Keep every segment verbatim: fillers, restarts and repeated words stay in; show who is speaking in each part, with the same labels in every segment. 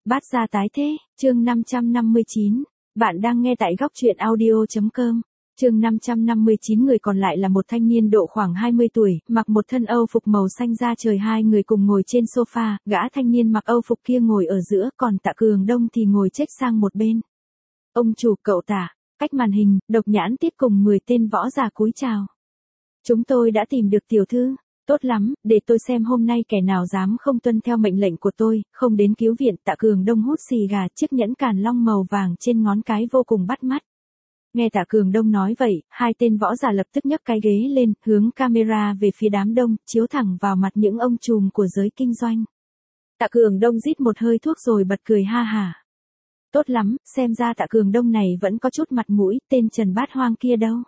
Speaker 1: Bát gia tái thế, chương năm trăm năm mươi chín. Bạn đang nghe tại góc truyện audio chấm com. Chương năm trăm năm mươi chín. Người còn lại là một thanh niên độ khoảng hai mươi tuổi, mặc một thân Âu phục màu xanh da trời. Hai người cùng ngồi trên sofa, gã thanh niên mặc Âu phục kia ngồi ở giữa, còn Tạ Cường Đông thì ngồi chếch sang một bên. Ông chủ, cậu Tạ. Cách màn hình, Độc Nhãn Tiết cùng mười tên võ giả cúi chào. Chúng tôi đã tìm được tiểu thư. Tốt lắm, để tôi xem hôm nay kẻ nào dám không tuân theo mệnh lệnh của tôi, không đến cứu viện. Tạ Cường Đông hút xì gà, chiếc nhẫn càn long màu vàng trên ngón cái vô cùng bắt mắt. Nghe Tạ Cường Đông nói vậy, hai tên võ giả lập tức nhấc cái ghế lên, hướng camera về phía đám đông, chiếu thẳng vào mặt những ông trùm của giới kinh doanh. Tạ Cường Đông rít một hơi thuốc rồi bật cười ha hả. Tốt lắm, xem ra Tạ Cường Đông này vẫn có chút mặt mũi, tên Trần Bát Hoang kia đâu.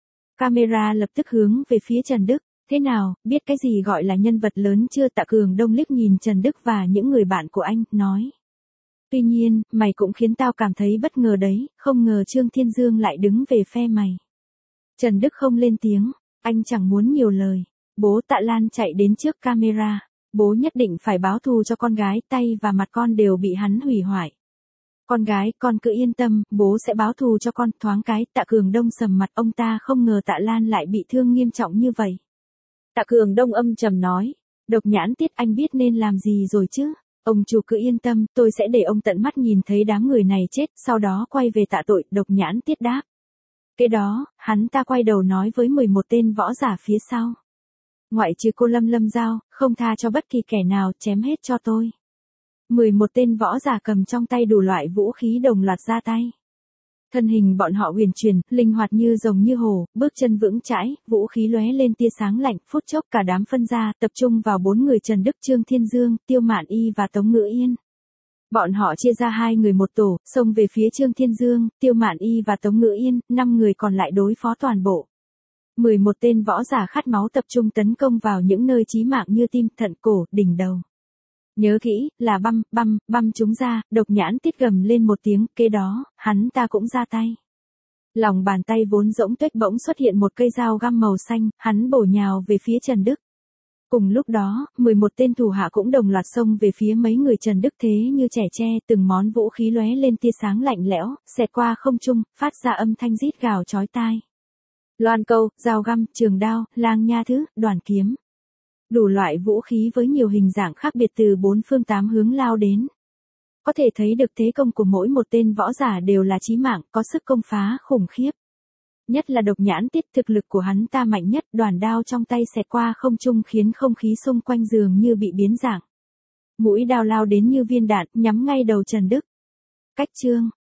Speaker 1: Camera lập tức hướng về phía Trần Đức. Thế nào, biết cái gì gọi là nhân vật lớn chưa? Tạ Cường Đông liếc nhìn Trần Đức và những người bạn của anh, nói. Tuy nhiên, mày cũng khiến tao cảm thấy bất ngờ đấy, không ngờ Trương Thiên Dương lại đứng về phe mày. Trần Đức không lên tiếng, anh chẳng muốn nhiều lời. Bố Tạ Lan chạy đến trước camera. Bố nhất định phải báo thù cho con gái, tay và mặt con đều bị hắn hủy hoại. Con gái, con cứ yên tâm, bố sẽ báo thù cho con. Thoáng cái, Tạ Cường Đông sầm mặt, ông ta không ngờ Tạ Lan lại bị thương nghiêm trọng như vậy. Tạ Cường Đông âm trầm nói, Độc Nhãn Tiết, anh biết nên làm gì rồi chứ? Ông chủ cứ yên tâm, tôi sẽ để ông tận mắt nhìn thấy đám người này chết, sau đó quay về tạ tội. Độc Nhãn Tiết đáp. Kế đó, hắn ta quay đầu nói với mười một tên võ giả phía sau. Ngoại trừ cô Lâm Lâm Giao, không tha cho bất kỳ kẻ nào, chém hết cho tôi. mười một tên võ giả cầm trong tay đủ loại vũ khí đồng loạt ra tay. Thân hình bọn họ huyền chuyển, linh hoạt như rồng như hổ, bước chân vững chãi, vũ khí lóe lên tia sáng lạnh, phút chốc cả đám phân ra, tập trung vào bốn người Trần Đức, Trương Thiên Dương, Tiêu Mạn Y và Tống Ngữ Yên. Bọn họ chia ra hai người một tổ, xông về phía Trương Thiên Dương, Tiêu Mạn Y và Tống Ngữ Yên, năm người còn lại đối phó toàn bộ. mười một tên võ giả khát máu tập trung tấn công vào những nơi chí mạng như tim, thận, cổ, đỉnh đầu. Nhớ kỹ, là băm, băm, băm chúng ra. Độc Nhãn Tiết gầm lên một tiếng, kế đó, hắn ta cũng ra tay. Lòng bàn tay vốn rỗng tuếch bỗng xuất hiện một cây dao găm màu xanh, hắn bổ nhào về phía Trần Đức. Cùng lúc đó, mười một tên thủ hạ cũng đồng loạt xông về phía mấy người Trần Đức thế như trẻ tre, từng món vũ khí lóe lên tia sáng lạnh lẽo, xẹt qua không trung, phát ra âm thanh rít gào chói tai. Loan câu, dao găm, trường đao, lang nha thứ, đoàn kiếm. Đủ loại vũ khí với nhiều hình dạng khác biệt từ bốn phương tám hướng lao đến. Có thể thấy được thế công của mỗi một tên võ giả đều là chí mạng, có sức công phá khủng khiếp. Nhất là Độc Nhãn Tiết, thực lực của hắn ta mạnh nhất, đoàn đao trong tay xẹt qua không trung khiến không khí xung quanh dường như bị biến dạng. Mũi đao lao đến như viên đạn, nhắm ngay đầu Trần Đức. Cách chương,